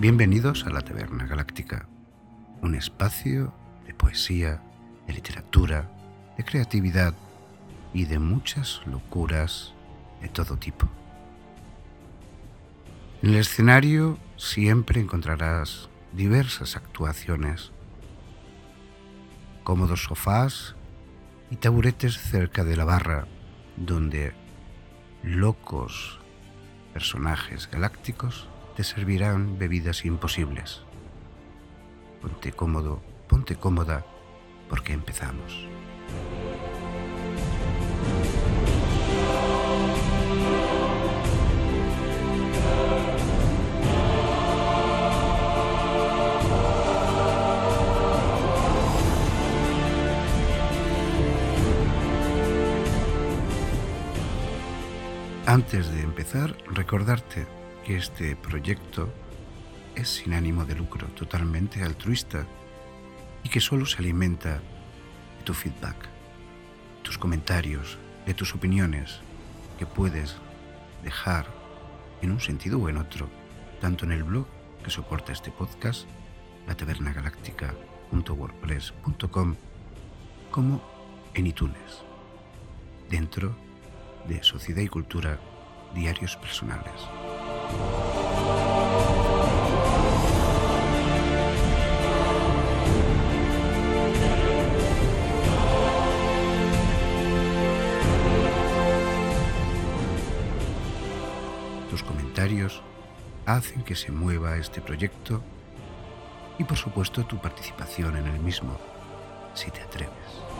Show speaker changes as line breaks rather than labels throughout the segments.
Bienvenidos a la Taberna Galáctica, un espacio de poesía, de literatura, de creatividad y de muchas locuras de todo tipo. En el escenario siempre encontrarás diversas actuaciones, cómodos sofás y taburetes cerca de la barra, donde locos personajes galácticos te servirán bebidas imposibles. Ponte cómodo, ponte cómoda, porque empezamos. Antes de empezar, recordarte que este proyecto es sin ánimo de lucro, totalmente altruista y que solo se alimenta de tu feedback, de tus comentarios, de tus opiniones que puedes dejar en un sentido o en otro, tanto en el blog que soporta este podcast, latavernagaláctica.wordpress.com, como en iTunes, dentro de Sociedad y Cultura, Diarios Personales. Tus comentarios hacen que se mueva este proyecto y, por supuesto, tu participación en el mismo, si te atreves.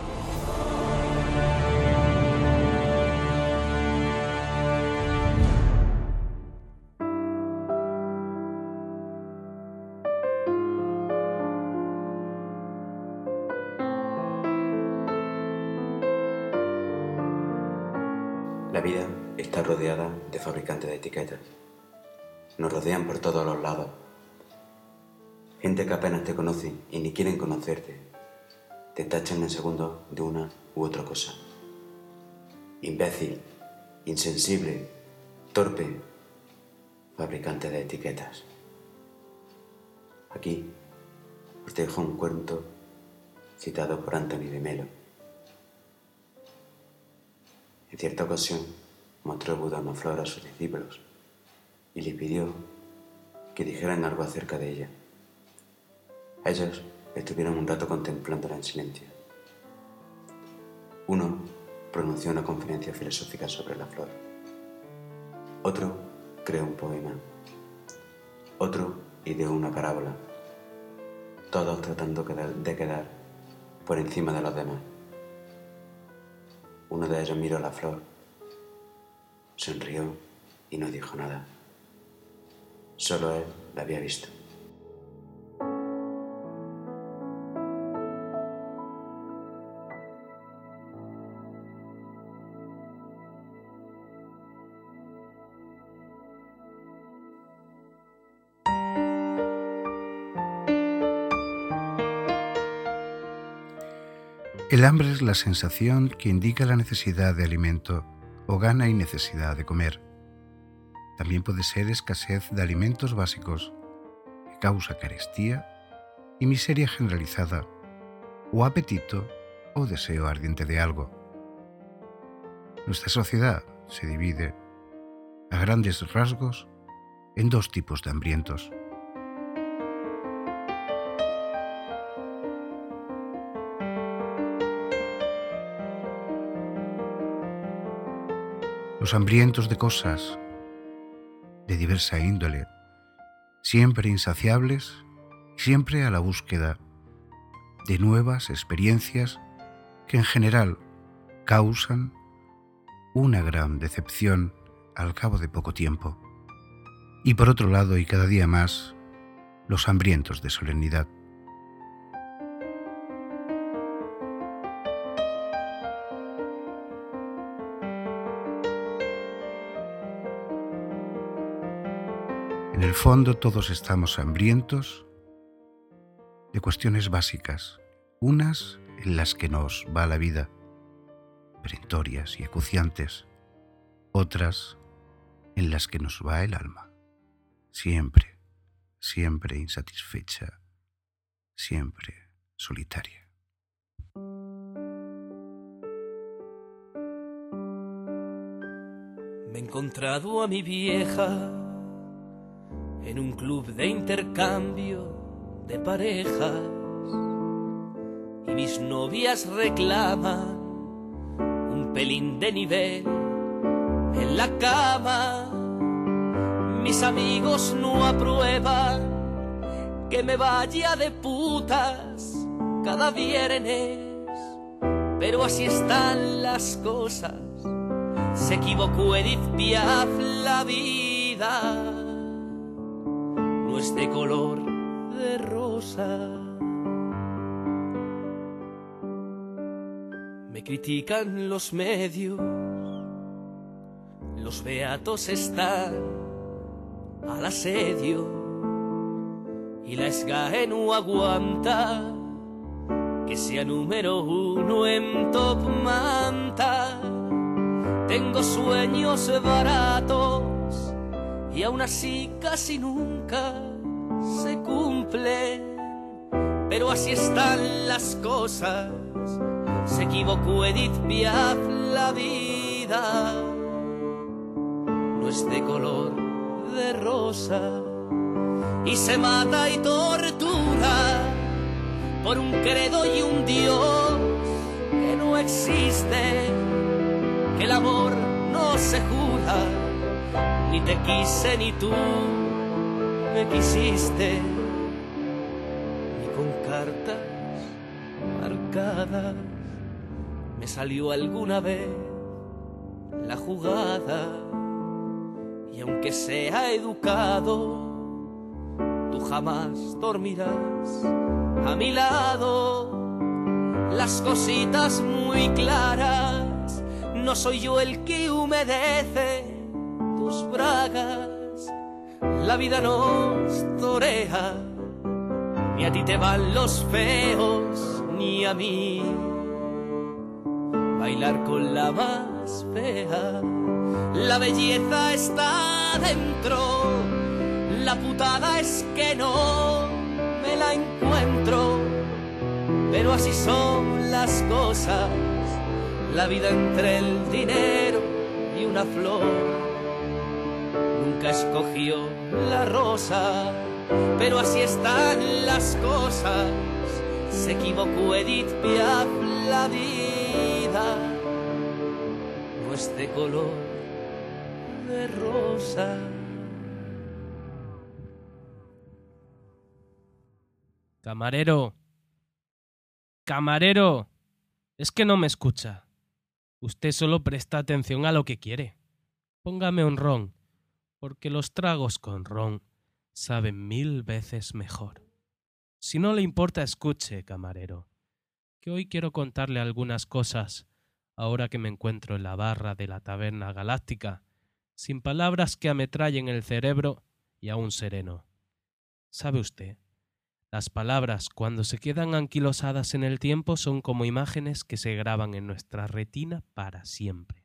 La vida está rodeada de fabricantes de etiquetas. Nos rodean por todos los lados. Gente que apenas te conoce y ni quieren conocerte. Te tachan en segundos de una u otra cosa. Imbécil, insensible, torpe, fabricante de etiquetas. Aquí os dejo un cuento citado por Anthony de Melo. En cierta ocasión mostró Buda una flor a sus discípulos y les pidió que dijeran algo acerca de ella. Ellos estuvieron un rato contemplándola en silencio. Uno pronunció una conferencia filosófica sobre la flor. Otro creó un poema. Otro ideó una parábola. Todos tratando de quedar por encima de los demás. Uno de ellos miró la flor, sonrió y no dijo nada. Solo él la había visto.
El hambre es la sensación que indica la necesidad de alimento o gana y necesidad de comer. También puede ser escasez de alimentos básicos, que causa carestía y miseria generalizada, o apetito o deseo ardiente de algo. Nuestra sociedad se divide, a grandes rasgos, en dos tipos de hambrientos. Los hambrientos de cosas de diversa índole, siempre insaciables y siempre a la búsqueda de nuevas experiencias que en general causan una gran decepción al cabo de poco tiempo. Y por otro lado, y cada día más, los hambrientos de solemnidad. En el fondo todos estamos hambrientos de cuestiones básicas, unas en las que nos va la vida, perentorias y acuciantes, otras en las que nos va el alma, siempre, siempre insatisfecha, siempre solitaria.
Me he encontrado a mi vieja en un club de intercambio de parejas y mis novias reclaman un pelín de nivel en la cama. Mis amigos no aprueban que me vaya de putas cada viernes, pero así están las cosas. Se equivocó Edith Piaf, la vida no es de color de rosa. Me critican los medios, los beatos están al asedio y la SGAE no aguanta que sea número 1 en Top Manta. Tengo sueños baratos y aún así casi nunca se cumplen, pero así están las cosas. Se equivocó Edith Piaf, la vida no es de color de rosa, y se mata y tortura por un credo y un Dios que no existe, que el amor no se jura, ni te quise ni tú me quisiste, ni con cartas marcadas me salió alguna vez la jugada. Y aunque sea educado, tú jamás dormirás a mi lado. Las cositas muy claras, no soy yo el que humedece tus bragas. La vida nos torea, ni a ti te van los feos, ni a mí bailar con la más fea. La belleza está dentro, la putada es que no me la encuentro, pero así son las cosas. La vida entre el dinero y una flor nunca escogió la rosa, pero así están las cosas. Se equivocó Edith Piaf, la vida no es de color de rosa.
Camarero, camarero, es que no me escucha. Usted solo presta atención a lo que quiere. Póngame un ron, porque los tragos con ron saben 1000 veces mejor. Si no le importa, escuche, camarero, que hoy quiero contarle algunas cosas, ahora que me encuentro en la barra de la Taberna Galáctica, sin palabras que ametrallen el cerebro y aún sereno. ¿Sabe usted? Las palabras, cuando se quedan anquilosadas en el tiempo, son como imágenes que se graban en nuestra retina para siempre.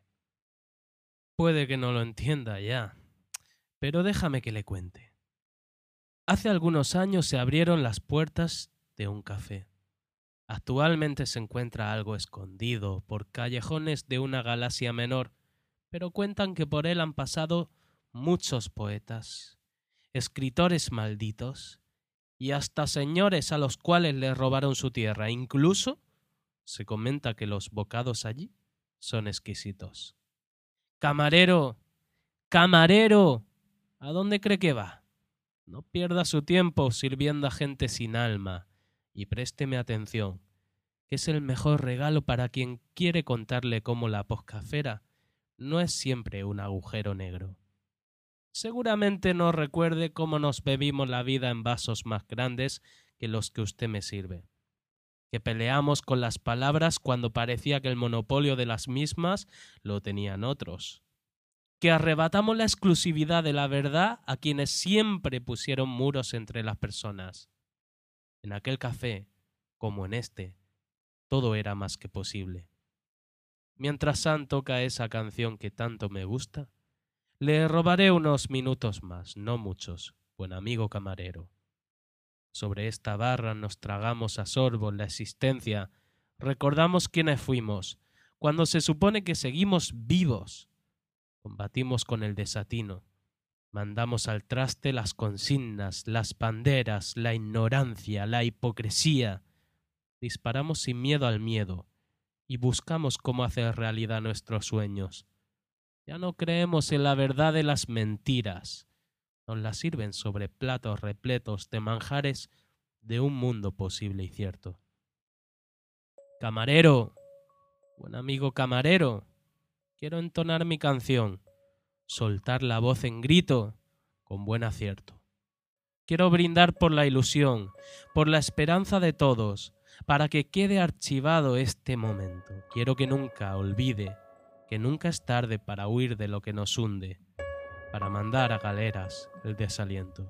Puede que no lo entienda ya, pero déjame que le cuente. Hace algunos años se abrieron las puertas de un café. Actualmente se encuentra algo escondido por callejones de una galaxia menor, pero cuentan que por él han pasado muchos poetas, escritores malditos y hasta señores a los cuales les robaron su tierra. Incluso se comenta que los bocados allí son exquisitos. ¡Camarero! ¡Camarero! ¿A dónde cree que va? No pierda su tiempo sirviendo a gente sin alma y présteme atención, que es el mejor regalo para quien quiere contarle cómo la poscafera no es siempre un agujero negro. Seguramente no recuerde cómo nos bebimos la vida en vasos más grandes que los que usted me sirve, que peleamos con las palabras cuando parecía que el monopolio de las mismas lo tenían otros, que arrebatamos la exclusividad de la verdad a quienes siempre pusieron muros entre las personas. En aquel café, como en este, todo era más que posible. Mientras Sam toca esa canción que tanto me gusta, le robaré unos minutos más, no muchos, buen amigo camarero. Sobre esta barra nos tragamos a sorbos la existencia, recordamos quiénes fuimos, cuando se supone que seguimos vivos. Combatimos con el desatino, mandamos al traste las consignas, las banderas, la ignorancia, la hipocresía. Disparamos sin miedo al miedo y buscamos cómo hacer realidad nuestros sueños. Ya no creemos en la verdad de las mentiras. Nos las sirven sobre platos repletos de manjares de un mundo posible y cierto. Camarero, buen amigo camarero, quiero entonar mi canción, soltar la voz en grito con buen acierto. Quiero brindar por la ilusión, por la esperanza de todos, para que quede archivado este momento. Quiero que nunca olvide que nunca es tarde para huir de lo que nos hunde, para mandar a galeras el desaliento.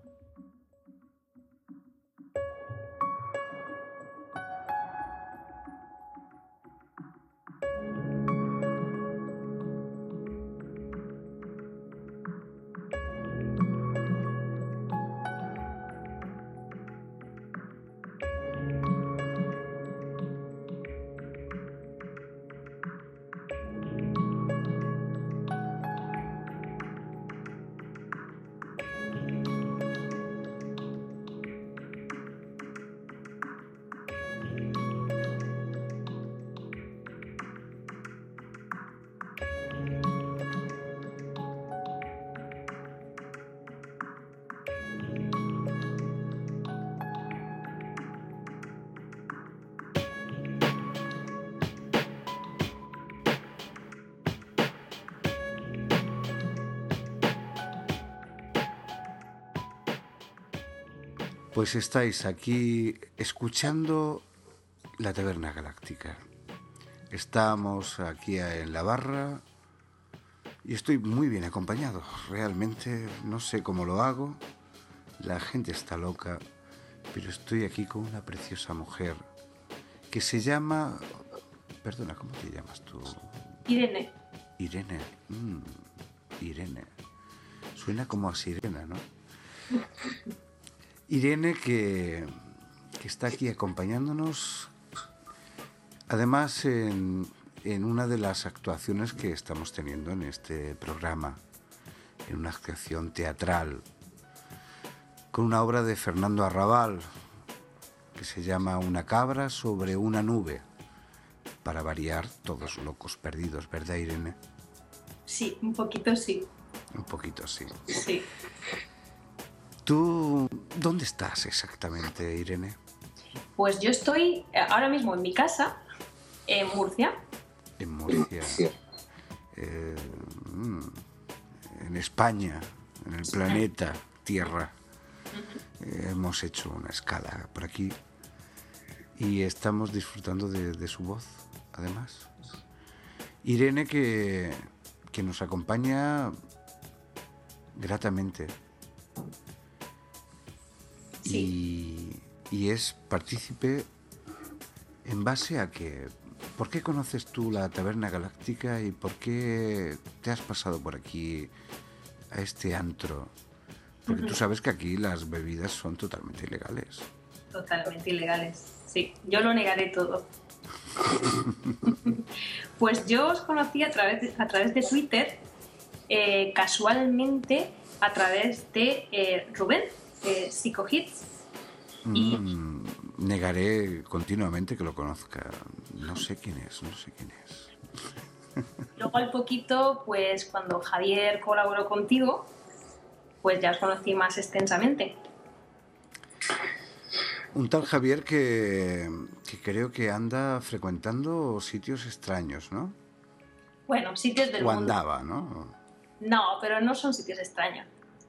Pues estáis aquí escuchando la Taberna Galáctica. Estamos aquí en la barra y estoy muy bien acompañado. Realmente no sé cómo lo hago. La gente está loca, pero estoy aquí con una preciosa mujer que se llama... Perdona, ¿cómo te llamas tú?
Irene.
Irene. Irene. Suena como a sirena, ¿no? Irene que está aquí acompañándonos, además en una de las actuaciones que estamos teniendo en este programa, en una actuación teatral, con una obra de Fernando Arrabal, que se llama Una cabra sobre una nube, para variar, todos locos perdidos, ¿verdad, Irene?
Sí, un poquito sí.
Un poquito sí.
Sí.
¿Tú dónde estás exactamente, Irene?
Pues yo estoy ahora mismo en mi casa, en Murcia.
En Murcia. En España, en el planeta Tierra. Hemos hecho una escala por aquí y estamos disfrutando de su voz, además. Irene que nos acompaña gratamente.
Sí.
Y es partícipe en base a que... ¿Por qué conoces tú la Taberna Galáctica y por qué te has pasado por aquí a este antro? Porque tú sabes que aquí las bebidas son totalmente ilegales.
Totalmente ilegales, sí. Yo lo negaré todo. Pues yo os conocí a través de Twitter, casualmente a través de Rubén, Psicohits.
Negaré continuamente que lo conozca. No sé quién es.
Luego al poquito, pues cuando Javier colaboró contigo, pues ya os conocí más extensamente.
Un tal Javier que creo que anda frecuentando sitios extraños, ¿no?
Bueno, sitios del
o
mundo.
Andaba, ¿no?
No, pero no son sitios extraños.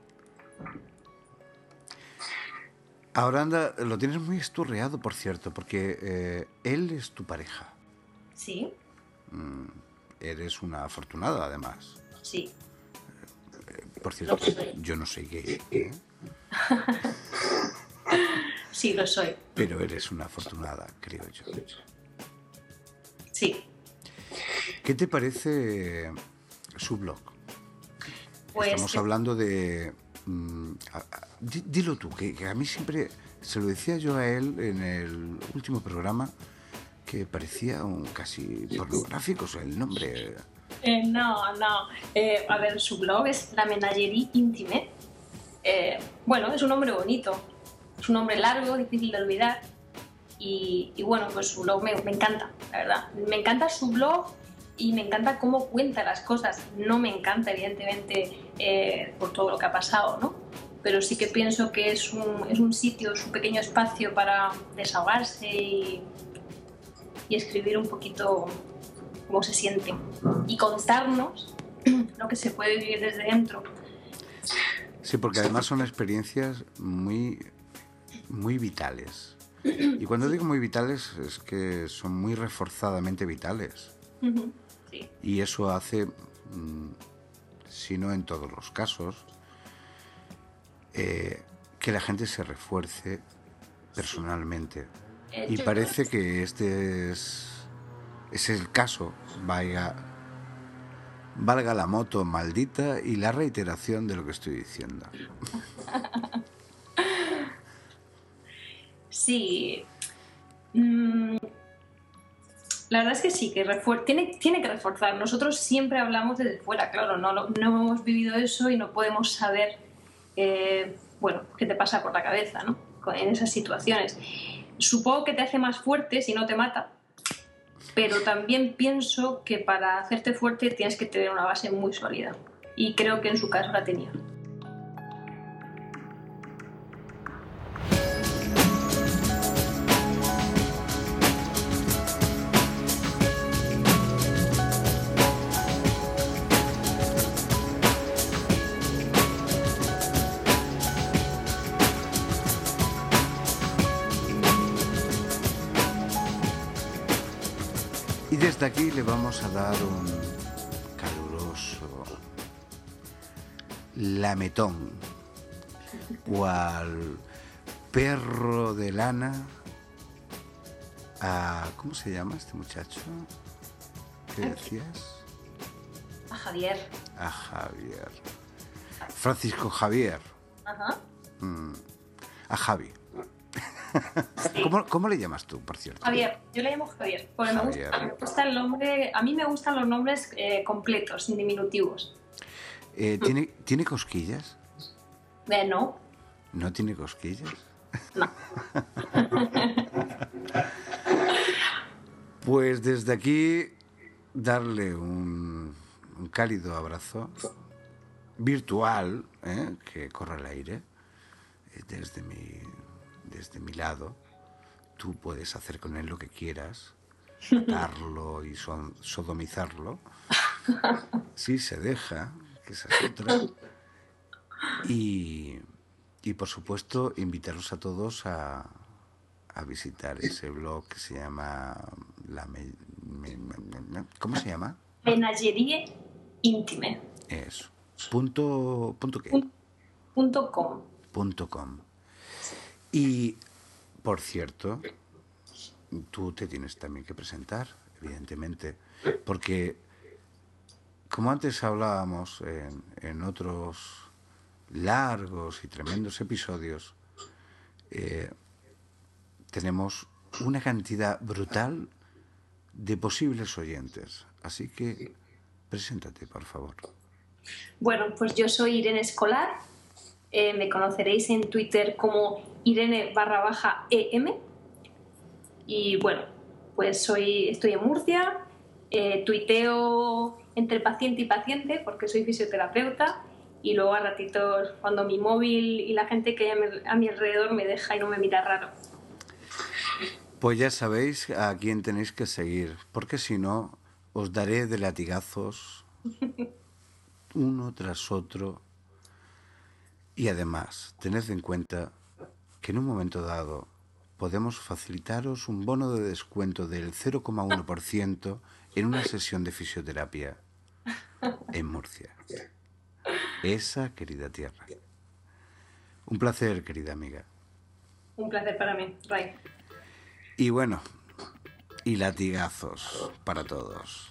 Ahora anda, lo tienes muy esturreado, por cierto, porque él es tu pareja.
Sí.
Eres una afortunada, además.
Sí.
Por cierto, yo no soy gay, ¿eh?
Sí, lo soy.
Pero eres una afortunada, creo yo.
Sí.
¿Qué te parece su blog?
Pues
Estamos hablando de... dilo tú, que a mí siempre Se lo decía yo a él en el último programa, que parecía un casi pornográfico, o sea, el nombre.
No. A ver, su blog es La Menagerie Intime. Bueno, es un nombre bonito. Es un nombre largo, difícil de olvidar. Y bueno, pues su blog me encanta, la verdad. Me encanta su blog y me encanta cómo cuenta las cosas. No me encanta, evidentemente, por todo lo que ha pasado, ¿no? Pero sí que pienso que es un sitio, es un pequeño espacio para desahogarse y escribir un poquito cómo se siente y contarnos lo que se puede vivir desde dentro.
Sí, porque además son experiencias muy, muy vitales. Y cuando digo muy vitales es que son muy reforzadamente vitales.
Sí.
Y eso hace, si no en todos los casos, que la gente se refuerce personalmente. Y parece que este es el caso, valga la moto maldita y la reiteración de lo que estoy diciendo.
Sí. La verdad es que sí, que tiene que reforzar. Nosotros siempre hablamos desde fuera, claro, no hemos vivido eso y no podemos saber qué te pasa por la cabeza, ¿no? En esas situaciones. Supongo que te hace más fuerte si no te mata, pero también pienso que para hacerte fuerte tienes que tener una base muy sólida. Y creo que en su caso la tenía.
Y desde aquí le vamos a dar un caluroso lametón o al perro de lana a... ¿Cómo se llama este muchacho? ¿Qué decías?
A Javier.
A Javier. Francisco Javier.
Ajá.
A Javi.
Sí.
¿Cómo le llamas tú, por cierto?
Javier, yo le llamo Javier, porque
Javier.
me gusta el nombre. A mí me gustan los nombres completos, sin diminutivos.
¿Tiene cosquillas?
No.
¿No tiene cosquillas?
No.
Pues desde aquí darle un cálido abrazo virtual, que corre al aire, desde mi lado. Tú puedes hacer con él lo que quieras, matarlo y sodomizarlo, si se deja, que esa es otra. Y por supuesto invitaros a todos a visitar ese blog que se llama ¿cómo se llama?
Menagerie Intime.
Eso. ¿Punto qué?
.com.
.com. Y, por cierto, tú te tienes también que presentar, evidentemente, porque, como antes hablábamos en otros largos y tremendos episodios, tenemos una cantidad brutal de posibles oyentes. Así que, preséntate, por favor.
Bueno, pues yo soy Irene Escolar. Me conoceréis en Twitter como Irene_EM. Y bueno, pues estoy en Murcia. Tuiteo entre paciente y paciente porque soy fisioterapeuta. Y luego a ratitos, cuando mi móvil y la gente que hay a mi alrededor me deja y no me mira raro.
Pues ya sabéis a quién tenéis que seguir, porque si no, os daré de latigazos uno tras otro. Y además, tened en cuenta que en un momento dado podemos facilitaros un bono de descuento del 0,1% en una sesión de fisioterapia en Murcia. Esa querida tierra. Un placer, querida amiga.
Un placer para mí, Ray.
Y bueno, y latigazos para todos.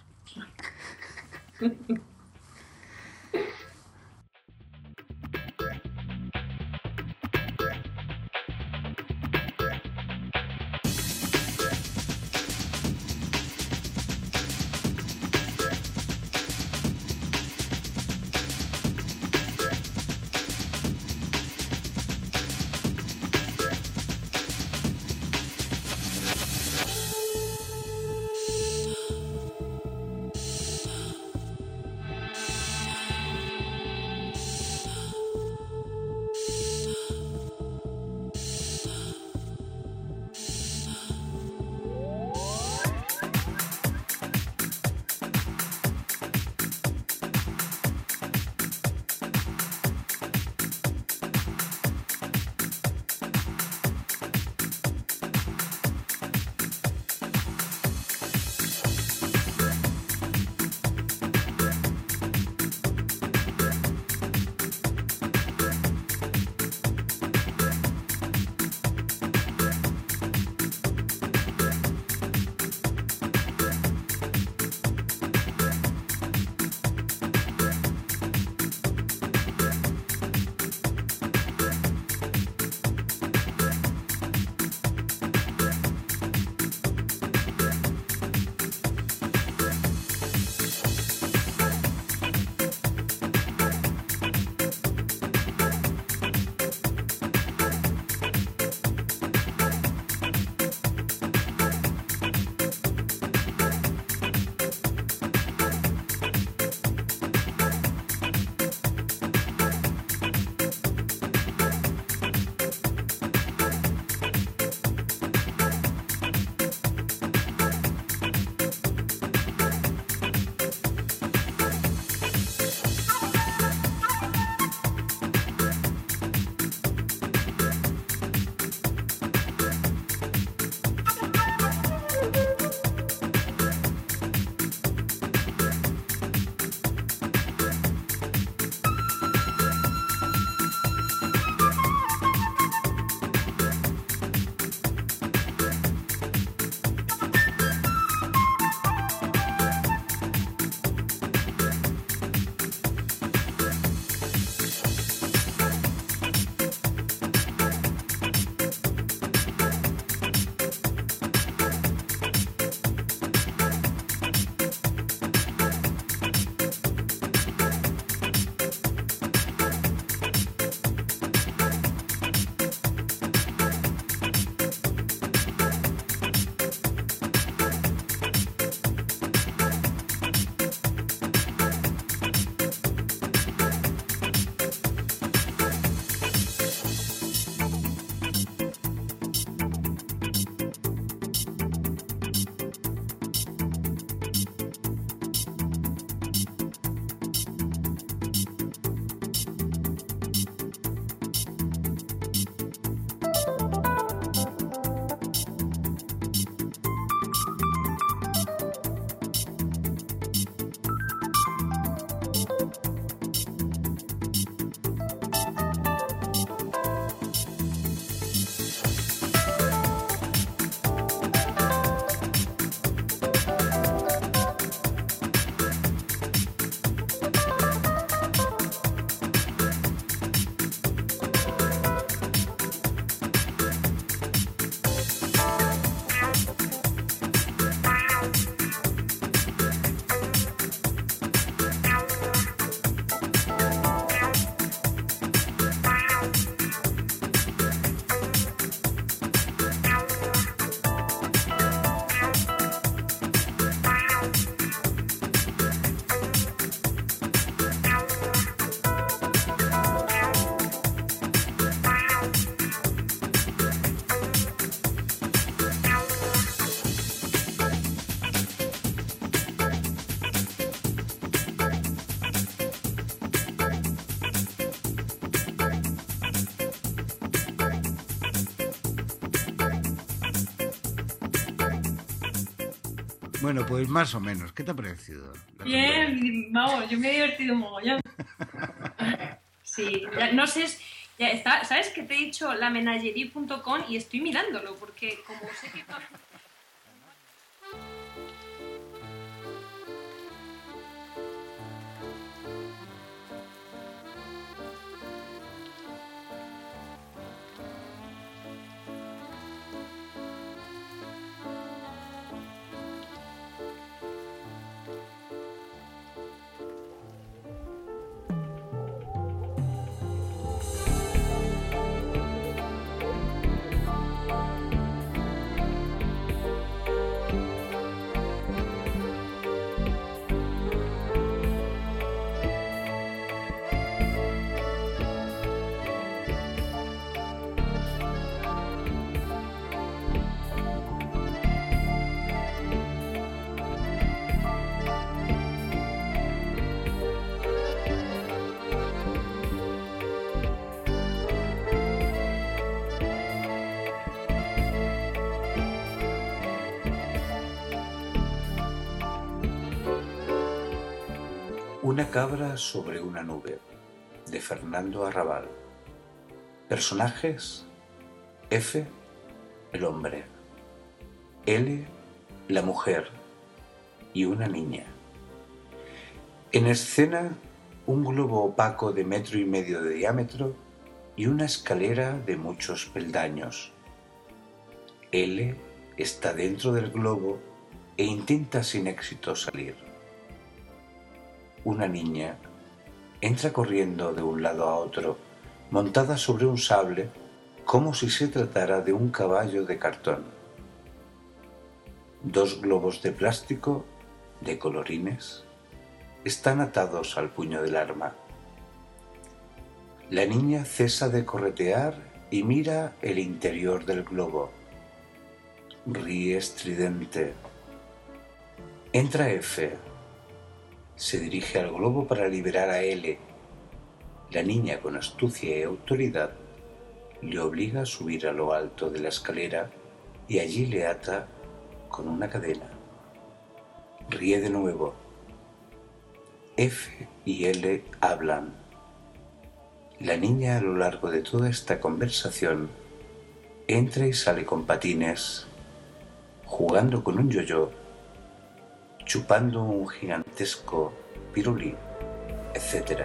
Bueno, pues más o menos. ¿Qué te ha parecido?
Bien, vamos, yo me he divertido un mogollón. Sí, ya, no sé, ya está, ¿sabes que te he dicho lamenagerie.com y estoy mirándolo? Porque como sé que...
Una cabra sobre una nube, de Fernando Arrabal. Personajes: F, el hombre; L, la mujer, y una niña. En escena, un globo opaco de 1,5 metros de diámetro y una escalera de muchos peldaños. L está dentro del globo e intenta sin éxito salir. Una niña entra corriendo de un lado a otro, montada sobre un sable, como si se tratara de un caballo de cartón. 2 globos de plástico, de colorines, están atados al puño del arma. La niña cesa de corretear y mira el interior del globo. Ríe estridente. Entra F. Se dirige al globo para liberar a L. La niña, con astucia y autoridad, le obliga a subir a lo alto de la escalera y allí le ata con una cadena. Ríe de nuevo. F y L hablan. La niña, a lo largo de toda esta conversación, entra y sale con patines, jugando con un yo-yo, chupando un gigantesco pirulí, etc.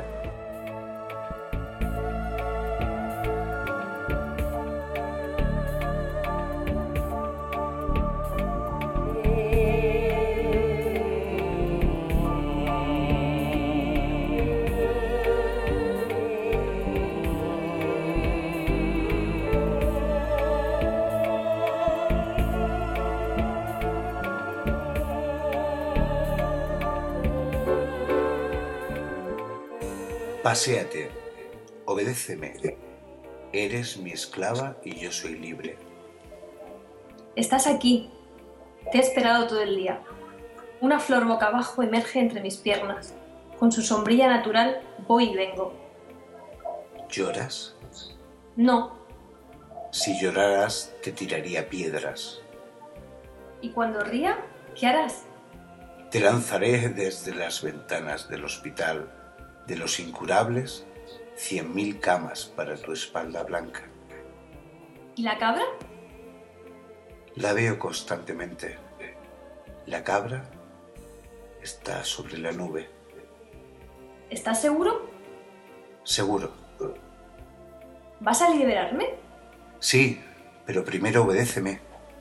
Paséate, obedéceme. Eres mi esclava y yo soy libre.
Estás aquí. Te he esperado todo el día. Una flor boca abajo emerge entre mis piernas. Con su sombrilla natural voy y vengo.
¿Lloras?
No.
Si lloraras, te tiraría piedras.
¿Y cuando ría, qué harás?
Te lanzaré desde las ventanas del hospital de los incurables 100.000 camas para tu espalda blanca.
¿Y la cabra?
La veo constantemente. La cabra está sobre la nube.
¿Estás seguro?
Seguro.
¿Vas a liberarme?
Sí, pero primero obedéceme.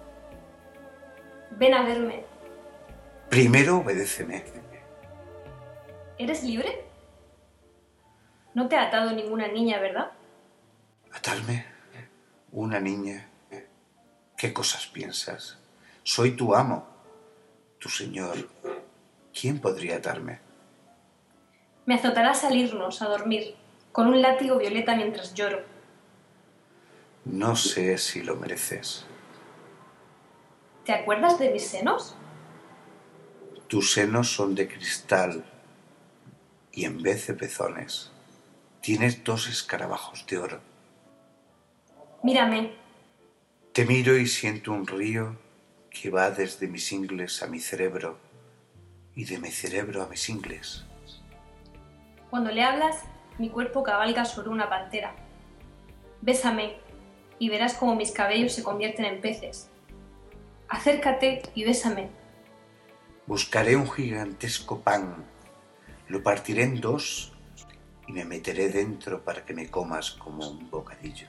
Ven a verme.
Primero obedéceme.
¿Eres libre? No te ha atado ninguna niña, ¿verdad?
¿Atarme? ¿Una niña? ¿Qué cosas piensas? Soy tu amo, tu señor. ¿Quién podría atarme?
Me azotarás al irnos a dormir, con un látigo violeta mientras lloro.
No sé si lo mereces.
¿Te acuerdas de mis senos?
Tus senos son de cristal y en vez de pezones tienes 2 escarabajos de oro.
Mírame.
Te miro y siento un río que va desde mis ingles a mi cerebro y de mi cerebro a mis ingles.
Cuando le hablas, mi cuerpo cabalga sobre una pantera. Bésame y verás cómo mis cabellos se convierten en peces. Acércate y bésame.
Buscaré un gigantesco pan, lo partiré en dos y me meteré dentro para que me comas como un bocadillo.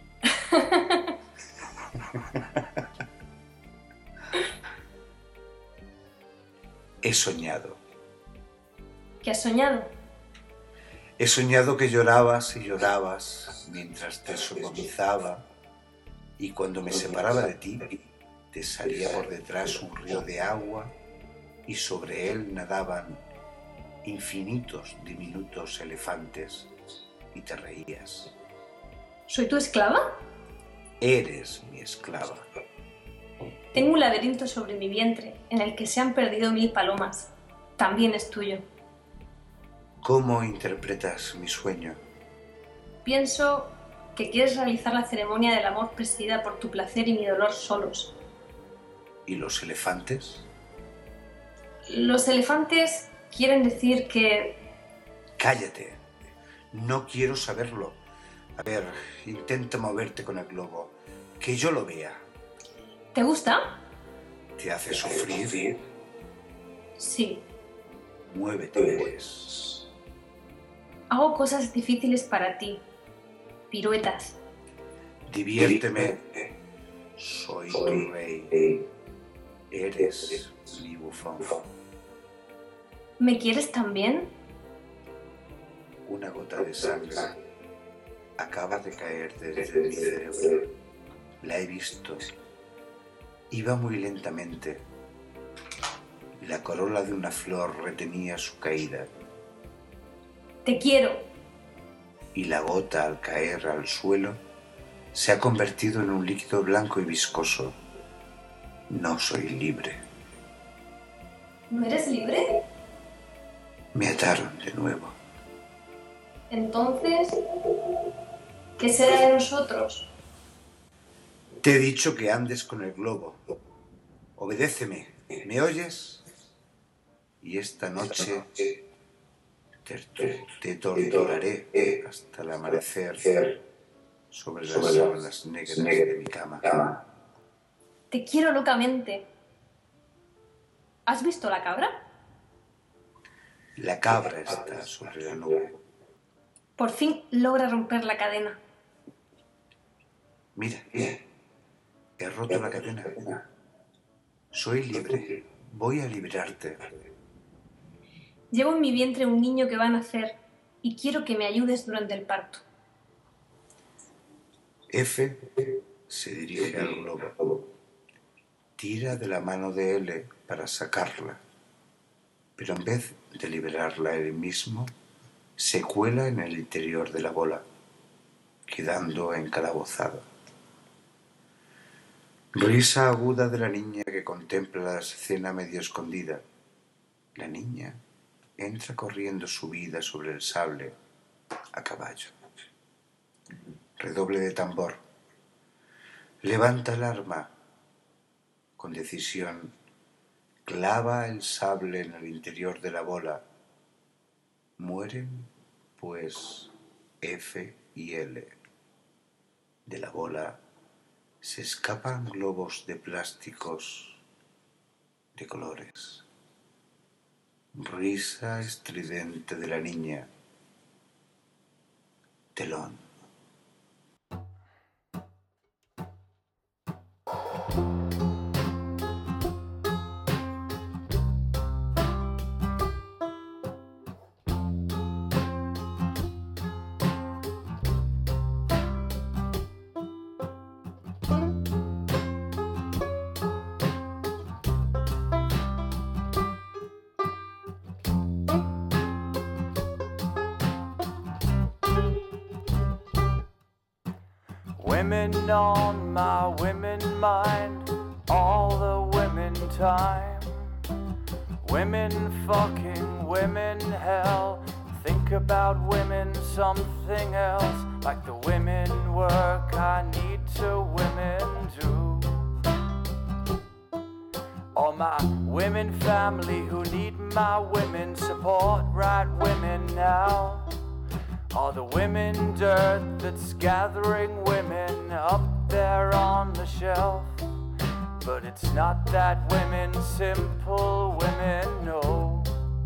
He soñado.
¿Qué has soñado?
He soñado que llorabas y llorabas mientras te sodomizaba y cuando me separaba de ti, te salía por detrás un río de agua y sobre él nadaban infinitos diminutos elefantes y te reías.
¿Soy tu esclava?
Eres mi esclava.
Tengo un laberinto sobre mi vientre en el que se han perdido 1000 palomas. También es tuyo.
¿Cómo interpretas mi sueño?
Pienso que quieres realizar la ceremonia del amor presidida por tu placer y mi dolor solos.
¿Y los elefantes?
Los elefantes quieren decir que...
Cállate. No quiero saberlo. A ver, intenta moverte con el globo. Que yo lo vea.
¿Te gusta?
¿Te hace sufrir?
Sí.
Muévete, pues.
Hago cosas difíciles para ti. Piruetas.
Diviérteme. Soy tu rey. Eres mi bufón.
¿Me quieres también?
Una gota de sangre acaba de caer desde mi cerebro. La he visto. Iba muy lentamente. La corola de una flor retenía su caída.
Te quiero.
Y la gota, al caer al suelo, se ha convertido en un líquido blanco y viscoso. No soy libre.
¿No eres libre?
Me ataron de nuevo.
Entonces, ¿qué será de nosotros?
Te he dicho que andes con el globo. Obedéceme. ¿Me oyes? Y esta noche te torturaré hasta el amanecer sobre las sábanas negras de mi cama.
Te quiero locamente. ¿Has visto la cabra?
La cabra está sobre la nube.
Por fin logra romper la cadena.
Mira, he roto la cadena. Soy libre. Voy a liberarte.
Llevo en mi vientre un niño que va a nacer y quiero que me ayudes durante el parto.
F se dirige al globo. Tira de la mano de L para sacarla, pero en vez de liberarla él mismo, se cuela en el interior de la bola, quedando encalabozado. Risa aguda de la niña que contempla la escena medio escondida. La niña entra corriendo subida sobre el sable a caballo. Redoble de tambor. Levanta el arma. Con decisión, clava el sable en el interior de la bola. Mueren, pues, F y L. De la bola se escapan globos de plásticos de colores. Risa estridente de la niña. Telón.
Women on my women mind, all the women time. Women fucking, women hell. Think about women something else. Like the women work I need to women do. All my women family who need my women support, right women now. All the women dirt that's gathering women up there on the shelf. But it's not that women, simple women, no.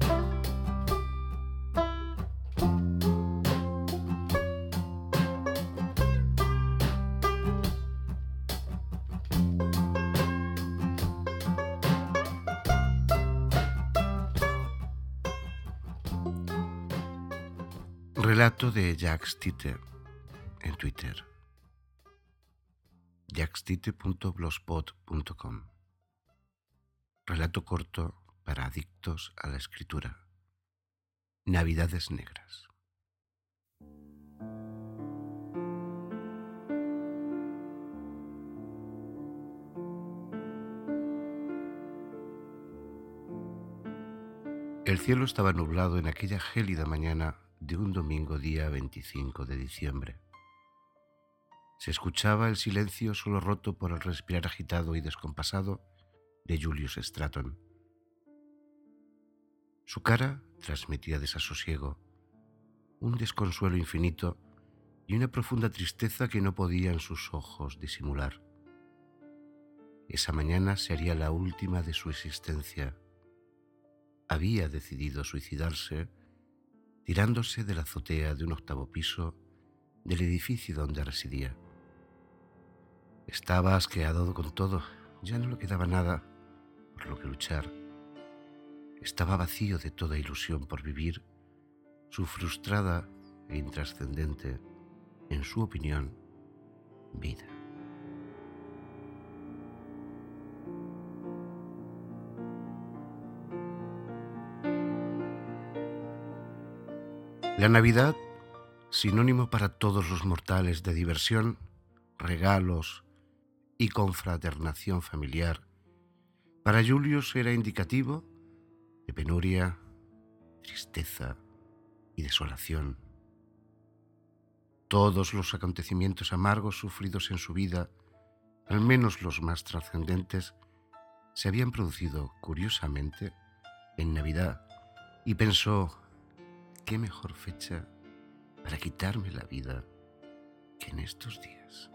Relato de Jacques Tite en Twitter. jackstite.blogspot.com. Relato corto para adictos a la escritura. Navidades negras. El cielo estaba nublado en aquella gélida mañana de un domingo día 25 de diciembre. Se escuchaba el silencio solo roto por el respirar agitado y descompasado de Julius Stratton. Su cara transmitía desasosiego, un desconsuelo infinito y una profunda tristeza que no podían sus ojos disimular. Esa mañana sería la última de su existencia. Había decidido suicidarse tirándose de la azotea de un 8º piso del edificio donde residía. Estaba asqueado con todo, ya no le quedaba nada por lo que luchar. Estaba vacío de toda ilusión por vivir su frustrada e intrascendente, en su opinión, vida. La Navidad, sinónimo para todos los mortales de diversión, regalos y confraternación familiar, para Julius era indicativo de penuria, tristeza y desolación. Todos los acontecimientos amargos sufridos en su vida, al menos los más trascendentes, se habían producido, curiosamente, en Navidad, y pensó: ¿qué mejor fecha para quitarme la vida que en estos días?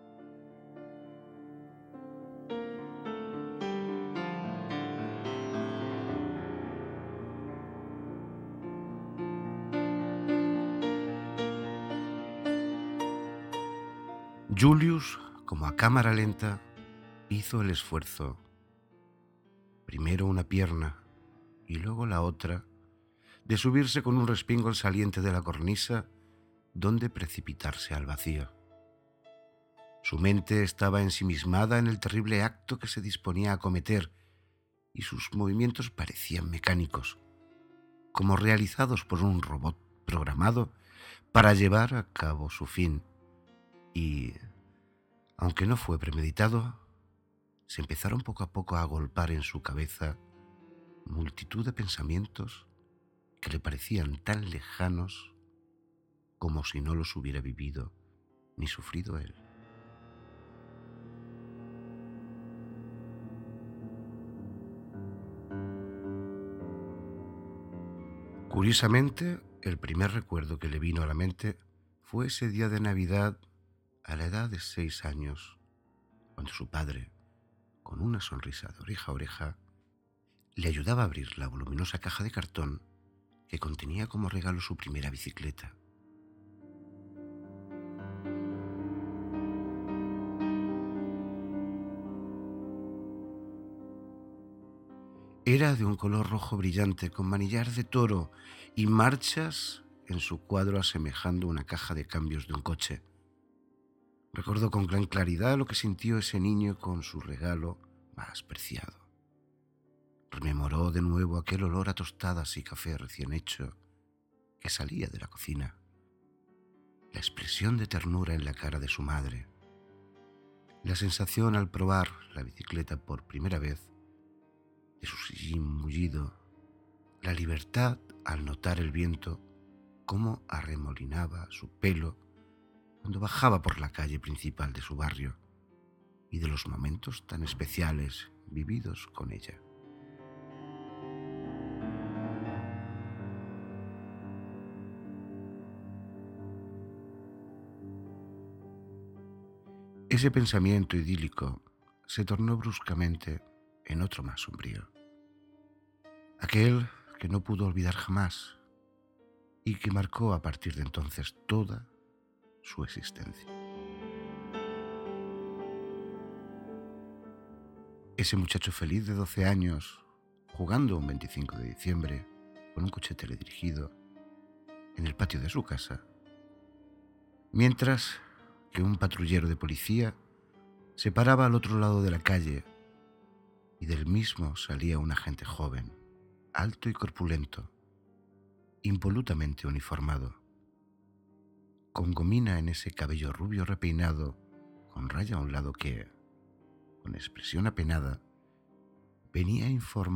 Julius, como a cámara lenta, hizo el esfuerzo. Primero una pierna y luego la otra, de subirse con un respingo al saliente de la cornisa, donde precipitarse al vacío. Su mente estaba ensimismada en el terrible acto que se disponía a cometer, y sus movimientos parecían mecánicos, como realizados por un robot programado para llevar a cabo su fin. Y, aunque no fue premeditado, se empezaron poco a poco a agolpar en su cabeza multitud de pensamientos que le parecían tan lejanos como si no los hubiera vivido ni sufrido él. Curiosamente, el primer recuerdo que le vino a la mente fue ese día de Navidad a la edad de 6 años, cuando su padre, con una sonrisa de oreja a oreja, le ayudaba a abrir la voluminosa caja de cartón que contenía como regalo su primera bicicleta. Era de un color rojo brillante con manillar de toro y marchas en su cuadro asemejando una caja de cambios de un coche. Recordó con gran claridad lo que sintió ese niño con su regalo más preciado. Rememoró de nuevo aquel olor a tostadas y café recién hecho que salía de la cocina, la expresión de ternura en la cara de su madre, la sensación al probar la bicicleta por primera vez de su sillín mullido, la libertad al notar el viento cómo arremolinaba su pelo cuando bajaba por la calle principal de su barrio, y de los momentos tan especiales vividos con ella. Ese pensamiento idílico se tornó bruscamente en otro más sombrío. Aquel que no pudo olvidar jamás y que marcó a partir de entonces toda su existencia. Ese muchacho feliz de 12 años, jugando un 25 de diciembre con un coche teledirigido en el patio de su casa, mientras que un patrullero de policía se paraba al otro lado de la calle y del mismo salía un agente joven, alto y corpulento, impolutamente uniformado, con gomina en ese cabello rubio repeinado, con raya a un lado que, con expresión apenada, venía a informar